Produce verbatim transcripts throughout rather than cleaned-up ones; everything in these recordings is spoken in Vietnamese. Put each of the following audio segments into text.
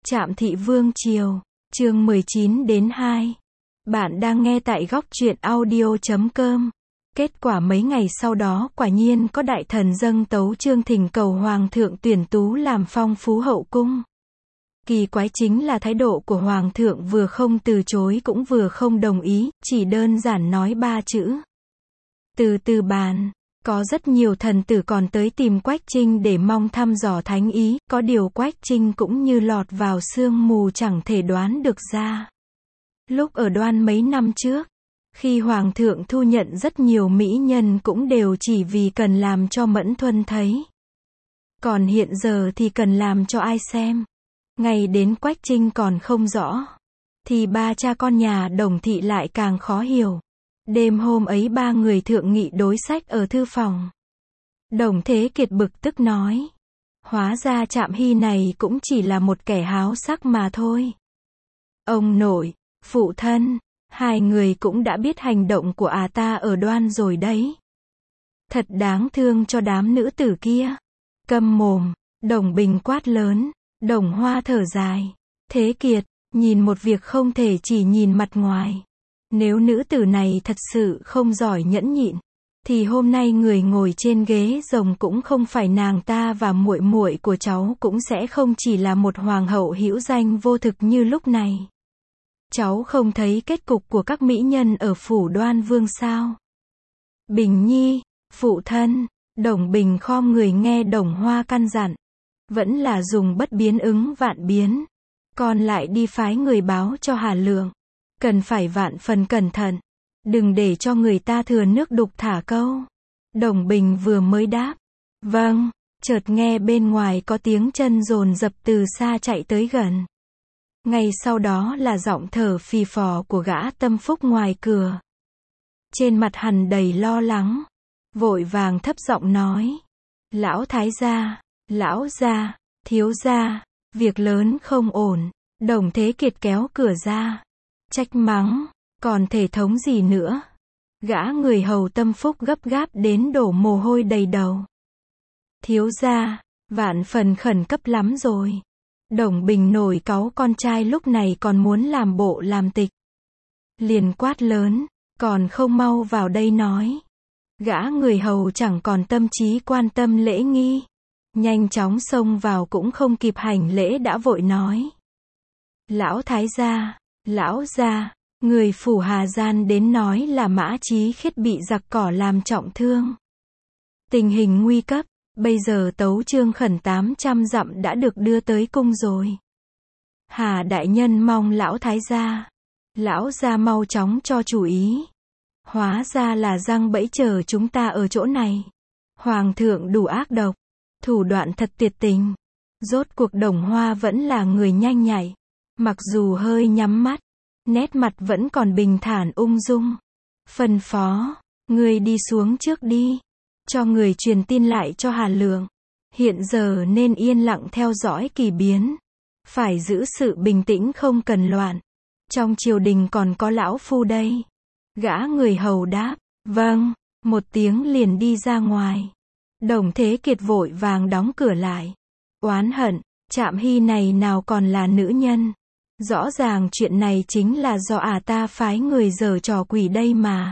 Trạm Thị Vương Triều, chương mười chín đến hai. Bạn đang nghe tại góc truyện audio chấm com. Kết quả mấy ngày sau đó quả nhiên có đại thần dâng tấu chương thỉnh cầu Hoàng thượng tuyển tú làm phong phú hậu cung. Kỳ quái chính là thái độ của Hoàng thượng vừa không từ chối cũng vừa không đồng ý, chỉ đơn giản nói ba chữ. Từ từ bàn. Có rất nhiều thần tử còn tới tìm Quách Trinh để mong thăm dò thánh ý, có điều Quách Trinh cũng như lọt vào sương mù chẳng thể đoán được ra. Lúc ở Đoan mấy năm trước, khi Hoàng thượng thu nhận rất nhiều mỹ nhân cũng đều chỉ vì cần làm cho Mẫn Thuân thấy. Còn hiện giờ thì cần làm cho ai xem. Ngày đến Quách Trinh còn không rõ, thì ba cha con nhà Đồng Thị lại càng khó hiểu. Đêm hôm ấy ba người thượng nghị đối sách ở thư phòng. Đồng Thế Kiệt bực tức nói. Hóa ra Trạm Hy này cũng chỉ là một kẻ háo sắc mà thôi. Ông nội, phụ thân, hai người cũng đã biết hành động của à ta ở Đoan rồi đấy. Thật đáng thương cho đám nữ tử kia. Câm mồm, Đồng Bình quát lớn. Đồng Hoa thở dài. Thế Kiệt, nhìn một việc không thể chỉ nhìn mặt ngoài. Nếu nữ tử này thật sự không giỏi nhẫn nhịn, thì hôm nay người ngồi trên ghế rồng cũng không phải nàng ta và muội muội của cháu cũng sẽ không chỉ là một hoàng hậu hữu danh vô thực như lúc này. Cháu không thấy kết cục của các mỹ nhân ở phủ Đoan Vương sao? Bình Nhi, phụ thân, Đồng Bình khom người nghe Đồng Hoa căn dặn. Vẫn là dùng bất biến ứng vạn biến. Còn lại đi phái người báo cho Hà Lượng. Cần phải vạn phần cẩn thận. Đừng để cho người ta thừa nước đục thả câu. Đồng Bình vừa mới đáp. Vâng, chợt nghe bên ngoài có tiếng chân dồn dập từ xa chạy tới gần. Ngay sau đó là giọng thở phì phò của gã Tâm Phúc ngoài cửa. Trên mặt hắn đầy lo lắng. Vội vàng thấp giọng nói. Lão thái gia, lão gia, thiếu gia, việc lớn không ổn. Đồng Thế Kiệt kéo cửa ra. Trách mắng, còn thể thống gì nữa. Gã người hầu Tâm Phúc gấp gáp đến đổ mồ hôi đầy đầu. Thiếu gia, vạn phần khẩn cấp lắm rồi. Đồng Bình nổi cáu con trai lúc này còn muốn làm bộ làm tịch. Liền quát lớn, còn không mau vào đây nói. Gã người hầu chẳng còn tâm trí quan tâm lễ nghi. Nhanh chóng xông vào cũng không kịp hành lễ đã vội nói. Lão thái gia, lão gia, người phủ Hà Gian đến nói là Mã Chí Khiết bị giặc cỏ làm trọng thương. Tình hình nguy cấp, bây giờ tấu chương khẩn tám trăm dặm đã được đưa tới cung rồi. Hà đại nhân mong lão thái gia, lão gia mau chóng cho chủ ý. Hóa ra là răng bẫy chờ chúng ta ở chỗ này. Hoàng thượng đủ ác độc, thủ đoạn thật tuyệt tình. Rốt cuộc Đồng Hoa vẫn là người nhanh nhạy. Mặc dù hơi nhắm mắt, nét mặt vẫn còn bình thản ung dung. Phân phó, người đi xuống trước đi. Cho người truyền tin lại cho Hà Lượng. Hiện giờ nên yên lặng theo dõi kỳ biến. Phải giữ sự bình tĩnh không cần loạn. Trong triều đình còn có lão phu đây. Gã người hầu đáp, vâng, một tiếng liền đi ra ngoài. Đồng Thế Kiệt vội vàng đóng cửa lại. Oán hận, Trạm Hy này nào còn là nữ nhân. Rõ ràng chuyện này chính là do à ta phái người giở trò quỷ đây mà.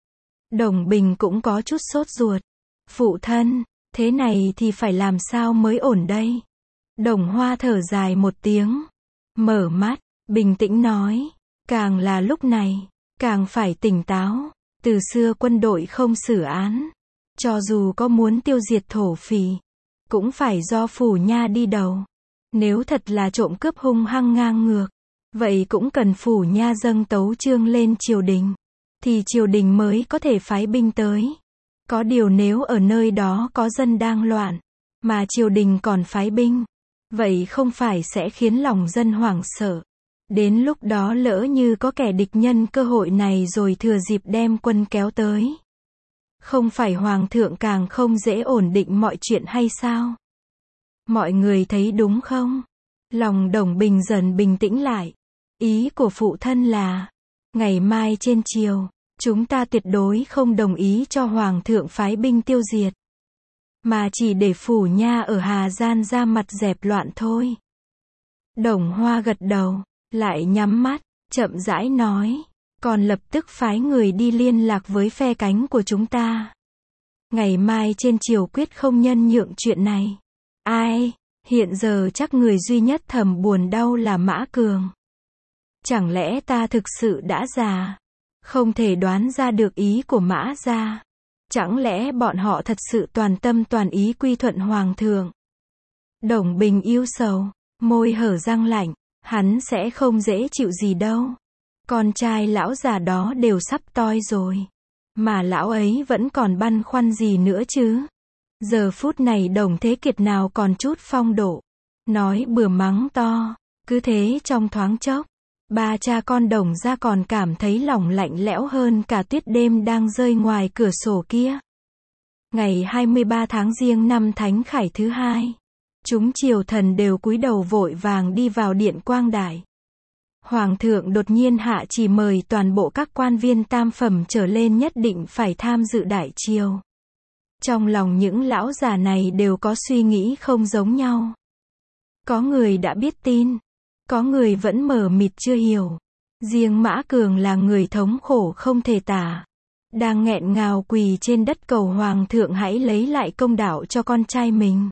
Đồng Bình cũng có chút sốt ruột. Phụ thân, thế này thì phải làm sao mới ổn đây? Đồng Hoa thở dài một tiếng. Mở mắt, bình tĩnh nói. Càng là lúc này, càng phải tỉnh táo. Từ xưa quân đội không xử án. Cho dù có muốn tiêu diệt thổ phỉ, cũng phải do phủ nha đi đầu. Nếu thật là trộm cướp hung hăng ngang ngược, vậy cũng cần phủ nha dâng tấu chương lên triều đình, thì triều đình mới có thể phái binh tới. Có điều nếu ở nơi đó có dân đang loạn, mà triều đình còn phái binh, vậy không phải sẽ khiến lòng dân hoảng sợ. Đến lúc đó lỡ như có kẻ địch nhân cơ hội này rồi thừa dịp đem quân kéo tới. Không phải hoàng thượng càng không dễ ổn định mọi chuyện hay sao? Mọi người thấy đúng không? Lòng Đồng Bình dần bình tĩnh lại. Ý của phụ thân là, ngày mai trên triều, chúng ta tuyệt đối không đồng ý cho hoàng thượng phái binh tiêu diệt. Mà chỉ để phủ nha ở Hà Gian ra mặt dẹp loạn thôi. Đồng Hoa gật đầu, lại nhắm mắt, chậm rãi nói, còn lập tức phái người đi liên lạc với phe cánh của chúng ta. Ngày mai trên triều quyết không nhân nhượng chuyện này. Ai, hiện giờ chắc người duy nhất thầm buồn đau là Mã Cường. Chẳng lẽ ta thực sự đã già, không thể đoán ra được ý của Mã gia? Chẳng lẽ bọn họ thật sự toàn tâm toàn ý quy thuận hoàng thượng? Đồng Bình yêu sầu, môi hở răng lạnh, hắn sẽ không dễ chịu gì đâu. Con trai lão già đó đều sắp toi rồi, mà lão ấy vẫn còn băn khoăn gì nữa chứ? Giờ phút này Đồng Thế Kiệt nào còn chút phong độ, nói bừa mắng to, cứ thế trong thoáng chốc, ba cha con Đồng gia còn cảm thấy lòng lạnh lẽo hơn cả tuyết đêm đang rơi ngoài cửa sổ kia. Ngày hai mươi ba tháng Giêng năm Thánh Khải thứ hai, chúng triều thần đều cúi đầu vội vàng đi vào điện Quang Đài. Hoàng thượng đột nhiên hạ chỉ mời toàn bộ các quan viên tam phẩm trở lên nhất định phải tham dự đại triều. Trong lòng những lão già này đều có suy nghĩ không giống nhau. Có người đã biết tin, có người vẫn mờ mịt chưa hiểu. Riêng Mã Cường là người thống khổ không thể tả, đang nghẹn ngào quỳ trên đất cầu hoàng thượng hãy lấy lại công đạo cho con trai mình.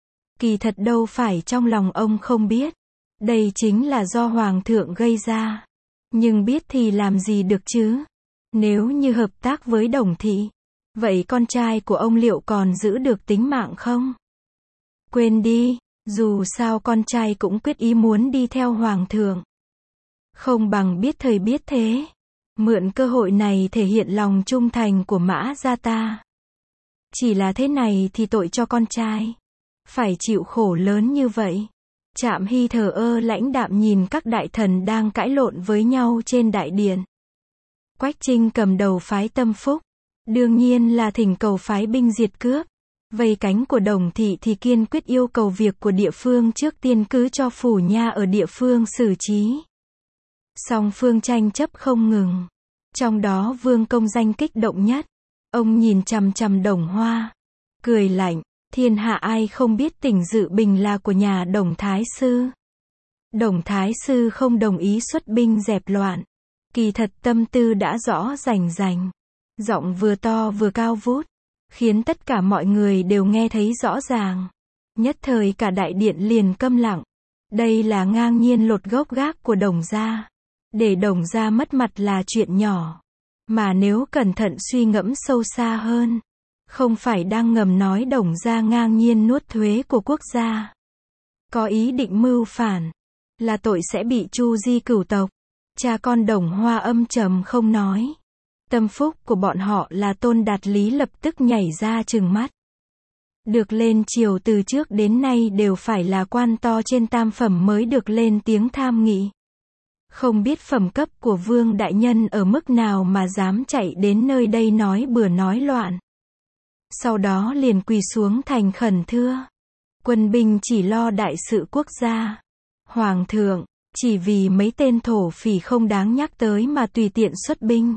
Kỳ thật đâu phải trong lòng ông không biết, đây chính là do hoàng thượng gây ra. Nhưng biết thì làm gì được chứ? Nếu như hợp tác với Đồng thị, vậy con trai của ông liệu còn giữ được tính mạng không? Quên đi, dù sao con trai cũng quyết ý muốn đi theo hoàng thượng. Không bằng biết thời biết thế, mượn cơ hội này thể hiện lòng trung thành của Mã gia ta. Chỉ là thế này thì tội cho con trai, phải chịu khổ lớn như vậy. Trạm Hy thờ ơ lãnh đạm nhìn các đại thần đang cãi lộn với nhau trên đại điện. Quách Trinh cầm đầu phái Tâm Phúc, đương nhiên là thỉnh cầu phái binh diệt cướp. Vây cánh của Đồng thị thì kiên quyết yêu cầu việc của địa phương trước tiên cứ cho phủ nha ở địa phương xử trí. Song phương tranh chấp không ngừng. Trong đó Vương Công Danh kích động nhất. Ông nhìn chằm chằm Đồng Hoa, cười lạnh, thiên hạ ai không biết tỉnh Dự Bình là của nhà Đồng Thái Sư. Đồng Thái Sư không đồng ý xuất binh dẹp loạn. Kỳ thật tâm tư đã rõ rành rành. Giọng vừa to vừa cao vút, khiến tất cả mọi người đều nghe thấy rõ ràng. Nhất thời cả đại điện liền câm lặng. Đây là ngang nhiên lột gốc gác của Đồng gia. Để Đồng gia mất mặt là chuyện nhỏ. Mà nếu cẩn thận suy ngẫm sâu xa hơn, không phải đang ngầm nói Đồng gia ngang nhiên nuốt thuế của quốc gia. Có ý định mưu phản, là tội sẽ bị chu di cửu tộc. Cha con Đồng Hoa âm trầm không nói. Tâm phúc của bọn họ là Tôn Đạt Lý lập tức nhảy ra trừng mắt. Được lên triều từ trước đến nay đều phải là quan to trên tam phẩm mới được lên tiếng tham nghị. Không biết phẩm cấp của Vương đại nhân ở mức nào mà dám chạy đến nơi đây nói bừa nói loạn. Sau đó liền quỳ xuống thành khẩn thưa. Quân binh chỉ lo đại sự quốc gia. Hoàng thượng, chỉ vì mấy tên thổ phỉ không đáng nhắc tới mà tùy tiện xuất binh,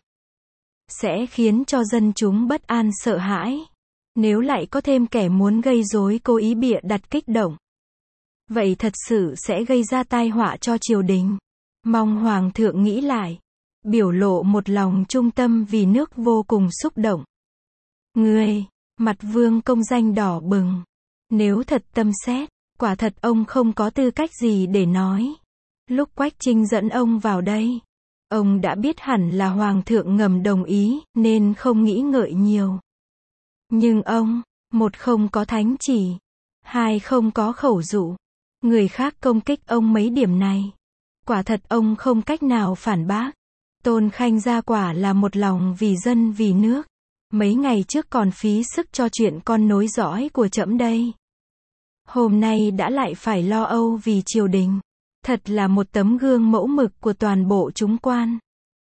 sẽ khiến cho dân chúng bất an sợ hãi. Nếu lại có thêm kẻ muốn gây rối cố ý bịa đặt kích động, vậy thật sự sẽ gây ra tai họa cho triều đình. Mong Hoàng thượng nghĩ lại. Biểu lộ một lòng trung tâm vì nước vô cùng xúc động. Ngươi, mặt Vương Công Danh đỏ bừng. Nếu thật tâm xét, quả thật ông không có tư cách gì để nói. Lúc Quách Trinh dẫn ông vào đây, ông đã biết hẳn là Hoàng thượng ngầm đồng ý, nên không nghĩ ngợi nhiều. Nhưng ông, một không có thánh chỉ, hai không có khẩu dụ. Người khác công kích ông mấy điểm này, quả thật ông không cách nào phản bác. Tôn Khanh gia quả là một lòng vì dân vì nước. Mấy ngày trước còn phí sức cho chuyện con nối dõi của trẫm đây. Hôm nay đã lại phải lo âu vì triều đình. Thật là một tấm gương mẫu mực của toàn bộ chúng quan.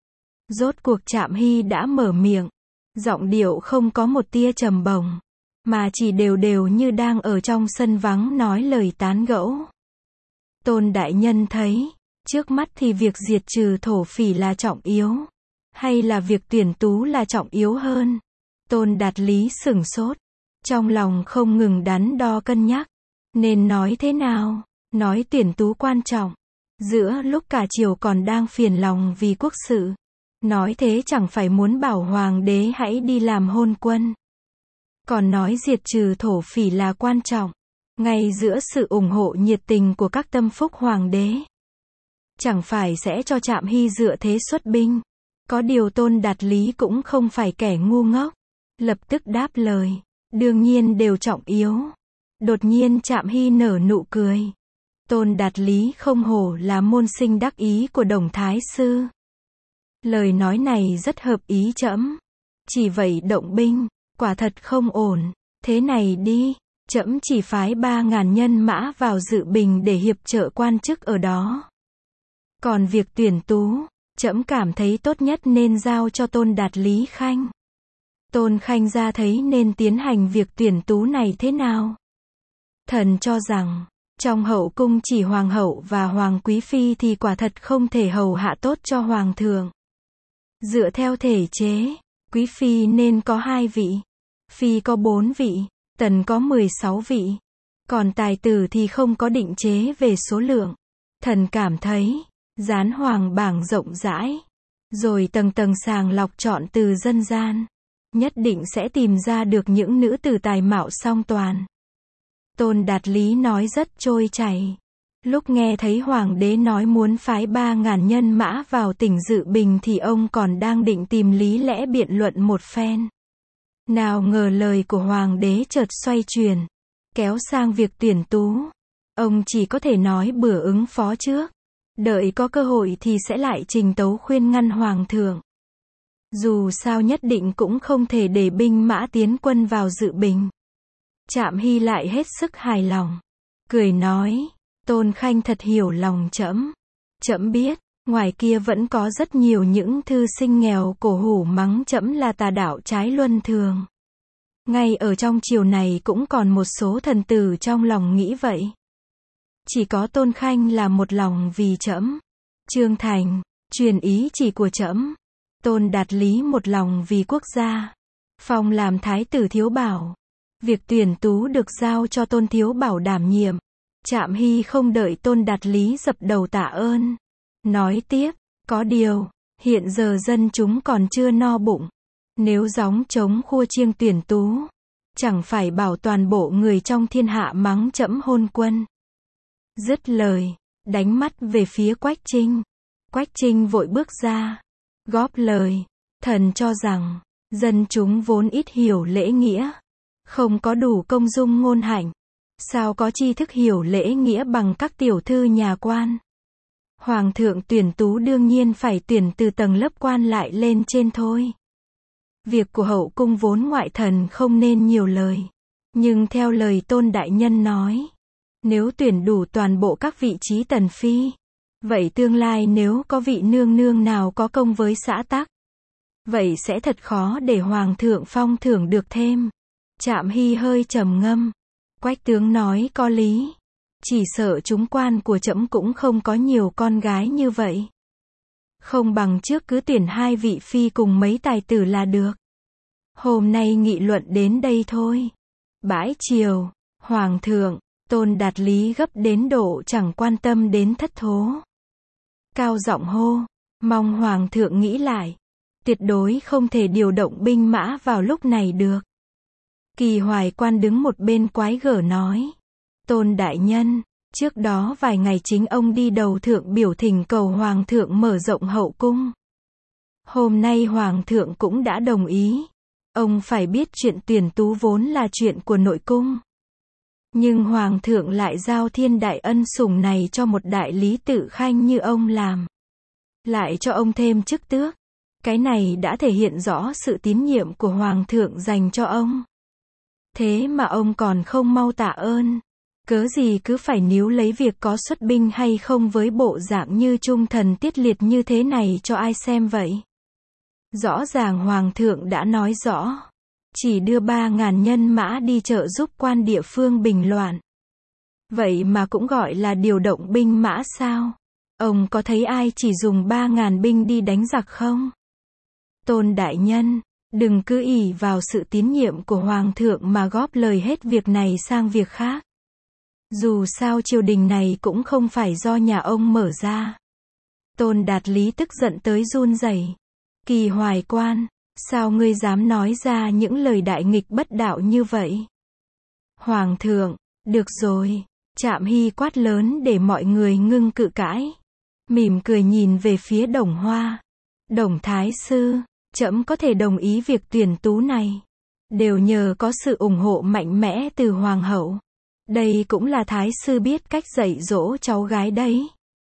Rốt cuộc Trạm Hy đã mở miệng. Giọng điệu không có một tia trầm bổng, mà chỉ đều đều như đang ở trong sân vắng nói lời tán gẫu. Tôn đại nhân thấy, trước mắt thì việc diệt trừ thổ phỉ là trọng yếu, hay là việc tuyển tú là trọng yếu hơn? Tôn Đạt Lý sửng sốt, trong lòng không ngừng đắn đo cân nhắc, nên nói thế nào? nói tuyển tú quan trọng. Giữa lúc cả triều còn đang phiền lòng vì quốc sự, nói thế chẳng phải muốn bảo hoàng đế hãy đi làm hôn quân. Còn nói diệt trừ thổ phỉ là quan trọng, ngay giữa sự ủng hộ nhiệt tình của các tâm phúc hoàng đế. Chẳng phải sẽ cho Trạm Hy dựa thế xuất binh. Có điều Tôn Đạt Lý cũng không phải kẻ ngu ngốc. Lập tức đáp lời, đương nhiên đều trọng yếu. Đột nhiên Trạm Hy nở nụ cười. Tôn Đạt Lý không hổ là môn sinh đắc ý của Đồng Thái Sư. Lời nói này rất hợp ý trẫm. Chỉ vậy động binh, quả thật không ổn. Thế này đi, trẫm chỉ phái ba ngàn nhân mã vào dự bình để hiệp trợ quan chức ở đó. Còn việc tuyển tú, trẫm cảm thấy tốt nhất nên giao cho Tôn Đạt Lý Khanh. Tôn Khanh ra thấy nên tiến hành việc tuyển tú này thế nào? Thần cho rằng, trong hậu cung chỉ hoàng hậu và hoàng quý phi thì quả thật không thể hầu hạ tốt cho hoàng thượng. Dựa theo thể chế, quý phi nên có hai vị, phi có bốn vị, tần có mười sáu vị. Còn tài tử thì không có định chế về số lượng. Thần cảm thấy, dán hoàng bảng rộng rãi, rồi tầng tầng sàng lọc chọn từ dân gian, nhất định sẽ tìm ra được những nữ tử tài mạo song toàn. Tôn Đạt Lý nói rất trôi chảy. Lúc nghe thấy hoàng đế nói muốn phái ba ngàn nhân mã vào tỉnh Dự Bình thì ông còn đang định tìm lý lẽ biện luận một phen. Nào ngờ lời của hoàng đế chợt xoay chuyển, kéo sang việc tuyển tú. Ông chỉ có thể nói bừa ứng phó trước. Đợi có cơ hội thì sẽ lại trình tấu khuyên ngăn hoàng thượng. Dù sao nhất định cũng không thể để binh mã tiến quân vào Dự Bình. Trạm Hy lại hết sức hài lòng. Cười nói, Tôn Khanh thật hiểu lòng trẫm. Trẫm biết, ngoài kia vẫn có rất nhiều những thư sinh nghèo cổ hủ mắng trẫm là tà đạo trái luân thường. Ngay ở trong triều này cũng còn một số thần tử trong lòng nghĩ vậy. Chỉ có Tôn Khanh là một lòng vì trẫm. Trương Thành, truyền ý chỉ của trẫm. Tôn Đạt Lý một lòng vì quốc gia. Phong làm thái tử thiếu bảo. Việc tuyển tú được giao cho Tôn thiếu bảo đảm nhiệm. Trạm Hy không đợi Tôn Đạt Lý dập đầu tạ ơn. Nói tiếp, có điều, hiện giờ dân chúng còn chưa no bụng. Nếu gióng trống khua chiêng tuyển tú, chẳng phải bảo toàn bộ người trong thiên hạ mắng trẫm hôn quân. Dứt lời, đánh mắt về phía Quách Trinh. Quách Trinh vội bước ra, góp lời, thần cho rằng, dân chúng vốn ít hiểu lễ nghĩa, không có đủ công dung ngôn hạnh, sao có tri thức hiểu lễ nghĩa bằng các tiểu thư nhà quan. Hoàng thượng tuyển tú đương nhiên phải tuyển từ tầng lớp quan lại lên trên thôi. Việc của hậu cung vốn ngoại thần không nên nhiều lời, nhưng theo lời Tôn đại nhân nói, nếu tuyển đủ toàn bộ các vị trí tần phi, vậy tương lai nếu có vị nương nương nào có công với xã tắc, vậy sẽ thật khó để hoàng thượng phong thưởng được thêm. Trạm Hy hơi trầm ngâm. Quách tướng nói có lý. Chỉ sợ chúng quan của trẫm cũng không có nhiều con gái như vậy. Không bằng trước cứ tuyển hai vị phi cùng mấy tài tử là được. Hôm nay nghị luận đến đây thôi. Bãi triều, hoàng thượng, Tôn Đạt Lý gấp đến độ chẳng quan tâm đến thất thố. Cao giọng hô, mong hoàng thượng nghĩ lại. Tuyệt đối không thể điều động binh mã vào lúc này được. Kỳ Hoài Quan đứng một bên quái gở nói. Tôn đại nhân, trước đó vài ngày chính ông đi đầu thượng biểu thỉnh cầu hoàng thượng mở rộng hậu cung. Hôm nay hoàng thượng cũng đã đồng ý. Ông phải biết chuyện tuyển tú vốn là chuyện của nội cung. Nhưng hoàng thượng lại giao thiên đại ân sủng này cho một đại lý tự khanh như ông làm. Lại cho ông thêm chức tước. Cái này đã thể hiện rõ sự tín nhiệm của hoàng thượng dành cho ông. Thế mà ông còn không mau tạ ơn. Cớ gì cứ phải níu lấy việc có xuất binh hay không với bộ dạng như trung thần tiết liệt như thế này cho ai xem vậy? Rõ ràng hoàng thượng đã nói rõ. Chỉ đưa ba ngàn nhân mã đi trợ giúp quan địa phương bình loạn. Vậy mà cũng gọi là điều động binh mã sao? Ông có thấy ai chỉ dùng ba ngàn binh đi đánh giặc không? Tôn đại nhân, đừng cứ ỷ vào sự tín nhiệm của hoàng thượng mà góp lời hết việc này sang việc khác. Dù sao triều đình này cũng không phải do nhà ông mở ra. Tôn Đạt Lý tức giận tới run rẩy. Kỳ Hoài Quan, sao ngươi dám nói ra những lời đại nghịch bất đạo như vậy? Hoàng thượng, được rồi. Trạm Hy quát lớn để mọi người ngưng cự cãi. Mỉm cười nhìn về phía Đồng Hoa. Đồng Thái Sư, trẫm có thể đồng ý việc tuyển tú này. Đều nhờ có sự ủng hộ mạnh mẽ từ Hoàng hậu. Đây cũng là Thái Sư biết cách dạy dỗ cháu gái đấy.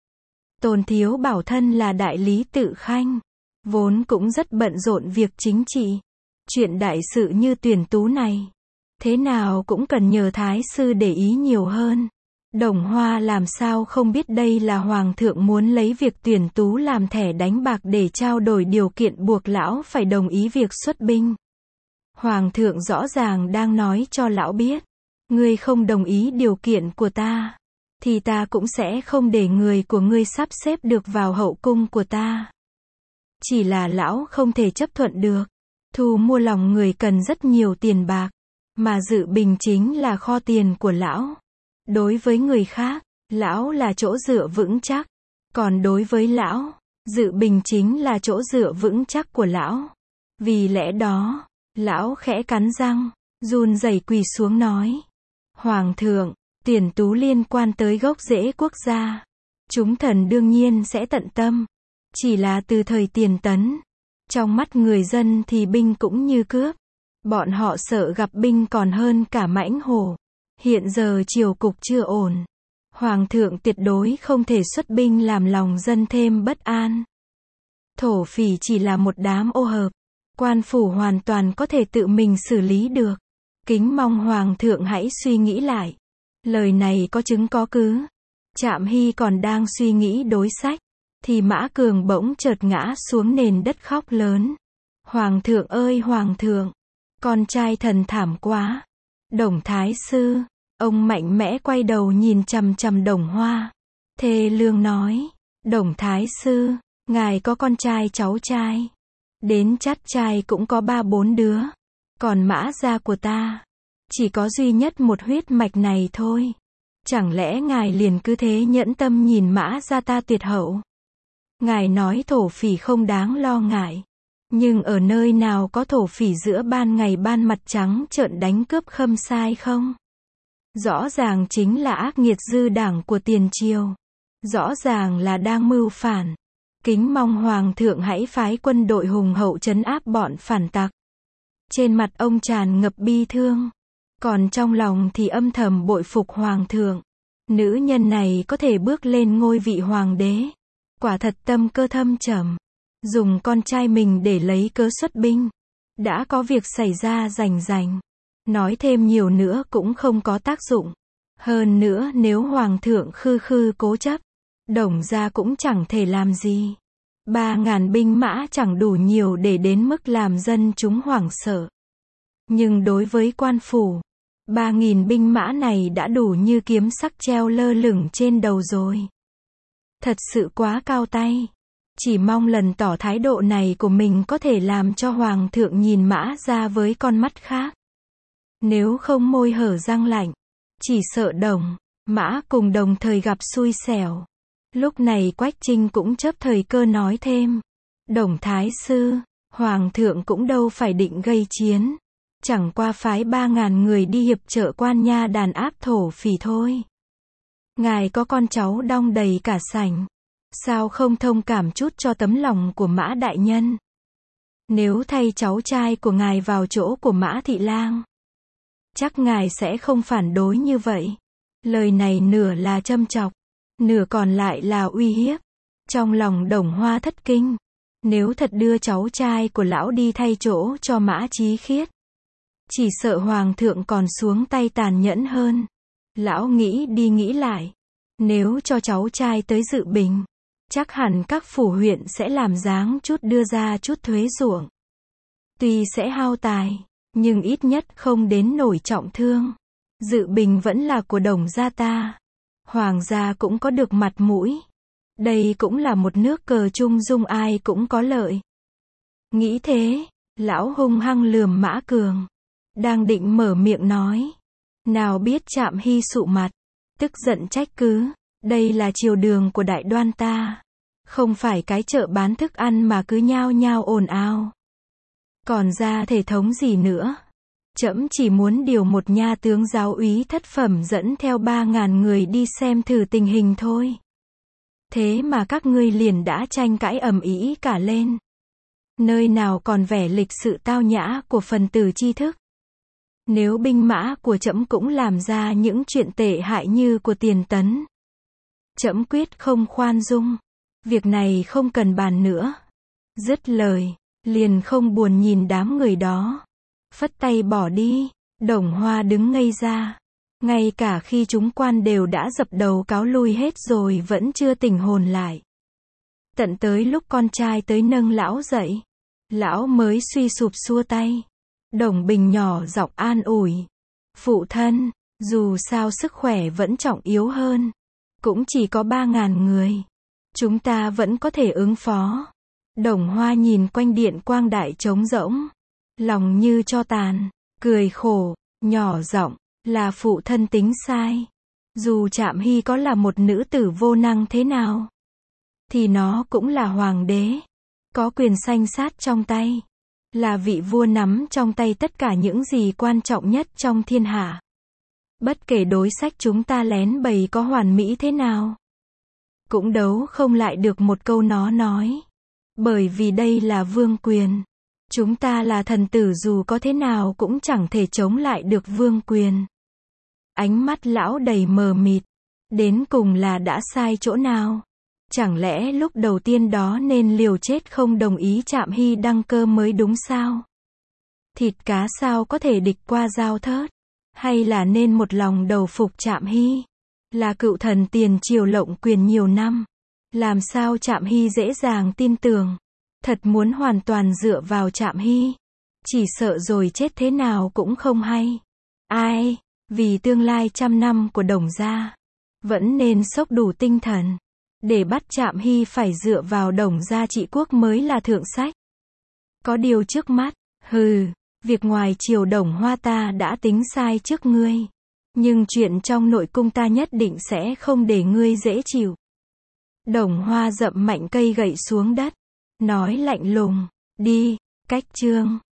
Tôn Thiếu Bảo thân là đại lý tự khanh. Vốn cũng rất bận rộn việc chính trị. Chuyện đại sự như tuyển tú này. Thế nào cũng cần nhờ Thái Sư để ý nhiều hơn. Đồng Hoa làm sao không biết đây là Hoàng thượng muốn lấy việc tuyển tú làm thẻ đánh bạc để trao đổi điều kiện buộc lão phải đồng ý việc xuất binh. Hoàng thượng rõ ràng đang nói cho lão biết. Ngươi không đồng ý điều kiện của ta, thì ta cũng sẽ không để người của ngươi sắp xếp được vào hậu cung của ta. Chỉ là lão không thể chấp thuận được. Thu mua lòng người cần rất nhiều tiền bạc. Mà Dự Bình chính là kho tiền của lão. Đối với người khác, lão là chỗ dựa vững chắc. Còn đối với lão, Dự Bình chính là chỗ dựa vững chắc của lão. Vì lẽ đó, lão khẽ cắn răng, run rẩy quỳ xuống nói. Hoàng thượng, tuyển tú liên quan tới gốc rễ quốc gia. Chúng thần đương nhiên sẽ tận tâm. Chỉ là từ thời Tiền Tấn, trong mắt người dân thì binh cũng như cướp. Bọn họ sợ gặp binh còn hơn cả mãnh hổ. Hiện giờ triều cục chưa ổn. Hoàng thượng tuyệt đối không thể xuất binh làm lòng dân thêm bất an. Thổ phỉ chỉ là một đám ô hợp. Quan phủ hoàn toàn có thể tự mình xử lý được. Kính mong Hoàng thượng hãy suy nghĩ lại. Lời này có chứng có cứ. Trạm Hy còn đang suy nghĩ đối sách. Thì Mã Cường bỗng chợt ngã xuống nền đất khóc lớn. Hoàng thượng ơi Hoàng thượng! Con trai thần thảm quá! Đồng Thái Sư! Ông mạnh mẽ quay đầu nhìn chằm chằm Đồng Hoa. Thê lương nói. Đồng Thái Sư! Ngài có con trai cháu trai. Đến chắt trai cũng có ba bốn đứa. Còn Mã gia của ta, chỉ có duy nhất một huyết mạch này thôi. Chẳng lẽ ngài liền cứ thế nhẫn tâm nhìn Mã gia ta tuyệt hậu? Ngài nói thổ phỉ không đáng lo ngại. Nhưng ở nơi nào có thổ phỉ giữa ban ngày ban mặt trắng trợn đánh cướp khâm sai không? Rõ ràng chính là ác nghiệt dư đảng của tiền triều. Rõ ràng là đang mưu phản. Kính mong Hoàng thượng hãy phái quân đội hùng hậu trấn áp bọn phản tặc. Trên mặt ông tràn ngập bi thương. Còn trong lòng thì âm thầm bội phục Hoàng thượng. Nữ nhân này có thể bước lên ngôi vị hoàng đế. Quả thật tâm cơ thâm trầm. Dùng con trai mình để lấy cớ xuất binh. Đã có việc xảy ra rành rành. Nói thêm nhiều nữa cũng không có tác dụng. Hơn nữa nếu Hoàng thượng khư khư cố chấp, Đồng gia cũng chẳng thể làm gì. Ba ngàn binh mã chẳng đủ nhiều để đến mức làm dân chúng hoảng sợ. Nhưng đối với quan phủ, ba nghìn binh mã này đã đủ như kiếm sắc treo lơ lửng trên đầu rồi. Thật sự quá cao tay. Chỉ mong lần tỏ thái độ này của mình có thể làm cho Hoàng thượng nhìn Mã ra với con mắt khác. Nếu không môi hở răng lạnh, chỉ sợ Đồng, Mã cùng đồng thời gặp xui xẻo. Lúc này Quách Trinh cũng chớp thời cơ nói thêm. Đồng Thái Sư, Hoàng thượng cũng đâu phải định gây chiến. Chẳng qua phái ba ngàn người đi hiệp trợ quan nha đàn áp thổ phỉ thôi. Ngài có con cháu đong đầy cả sảnh. Sao không thông cảm chút cho tấm lòng của Mã đại nhân? Nếu thay cháu trai của ngài vào chỗ của Mã thị lang, chắc ngài sẽ không phản đối như vậy. Lời này nửa là châm chọc, nửa còn lại là uy hiếp. Trong lòng Đồng Hoa thất kinh. Nếu thật đưa cháu trai của lão đi thay chỗ cho Mã Chí Khiết, chỉ sợ Hoàng thượng còn xuống tay tàn nhẫn hơn. Lão nghĩ đi nghĩ lại. Nếu cho cháu trai tới Dự Bình, chắc hẳn các phủ huyện sẽ làm dáng chút đưa ra chút thuế ruộng. Tuy sẽ hao tài, nhưng ít nhất không đến nổi trọng thương. Dự Bình vẫn là của Đồng gia ta. Hoàng gia cũng có được mặt mũi. Đây cũng là một nước cờ chung dung ai cũng có lợi. Nghĩ thế, lão hung hăng lườm Mã Cường. Đang định mở miệng nói. Nào biết Trạm Hy sụ mặt. tức giận trách cứ, đây là triều đường của đại đoan ta, không phải cái chợ bán thức ăn mà cứ nhao nhao ồn ào. Còn ra thể thống gì nữa? Trẫm chỉ muốn điều một nha tướng giáo úy thất phẩm dẫn theo ba ngàn người đi xem thử tình hình thôi. Thế mà các ngươi liền đã tranh cãi ầm ĩ cả lên. Nơi nào còn vẻ lịch sự tao nhã của phần tử tri thức. Nếu binh mã của trẫm cũng làm ra những chuyện tệ hại như của Tiền Tấn, trẫm quyết không khoan dung. Việc này không cần bàn nữa. Dứt lời, liền không buồn nhìn đám người đó, phất tay bỏ đi. Đồng Hoa đứng ngây ra. Ngay cả khi chúng quan đều đã dập đầu cáo lui hết rồi vẫn chưa tỉnh hồn lại. Tận tới lúc con trai tới nâng lão dậy, lão mới suy sụp xua tay. Đồng Bình nhỏ giọng an ủi. Phụ thân, dù sao sức khỏe vẫn trọng yếu hơn. Cũng chỉ có ba ngàn người. Chúng ta vẫn có thể ứng phó. Đồng Hoa nhìn quanh điện quang đại trống rỗng. Lòng như tro tàn, cười khổ, nhỏ giọng, là phụ thân tính sai. Dù Trạm Hy có là một nữ tử vô năng thế nào, thì nó cũng là hoàng đế. Có quyền sanh sát trong tay. Là vị vua nắm trong tay tất cả những gì quan trọng nhất trong thiên hạ. Bất kể đối sách chúng ta lén bày có hoàn mỹ thế nào, cũng đấu không lại được một câu nó nói. Bởi vì đây là vương quyền. Chúng ta là thần tử dù có thế nào cũng chẳng thể chống lại được vương quyền. Ánh mắt lão đầy mờ mịt. Đến cùng là đã sai chỗ nào? Chẳng lẽ lúc đầu tiên đó nên liều chết không đồng ý Trạm Hy đăng cơ mới đúng sao? Thịt cá sao có thể địch qua dao thớt? Hay là nên một lòng đầu phục Trạm Hy? Là cựu thần tiền triều lộng quyền nhiều năm. Làm sao Trạm Hy dễ dàng tin tưởng? Thật muốn hoàn toàn dựa vào Trạm Hy, chỉ sợ rồi chết thế nào cũng không hay. Ai, vì tương lai trăm năm của Đồng gia, vẫn nên xốc đủ tinh thần. Để bắt Trạm Hy phải dựa vào Đồng gia trị quốc mới là thượng sách. Có điều trước mắt, hừ, việc ngoài triều Đồng Hoa ta đã tính sai trước ngươi. Nhưng chuyện trong nội cung ta nhất định sẽ không để ngươi dễ chịu. Đồng Hoa dậm mạnh cây gậy xuống đất, nói lạnh lùng, đi, cách chương.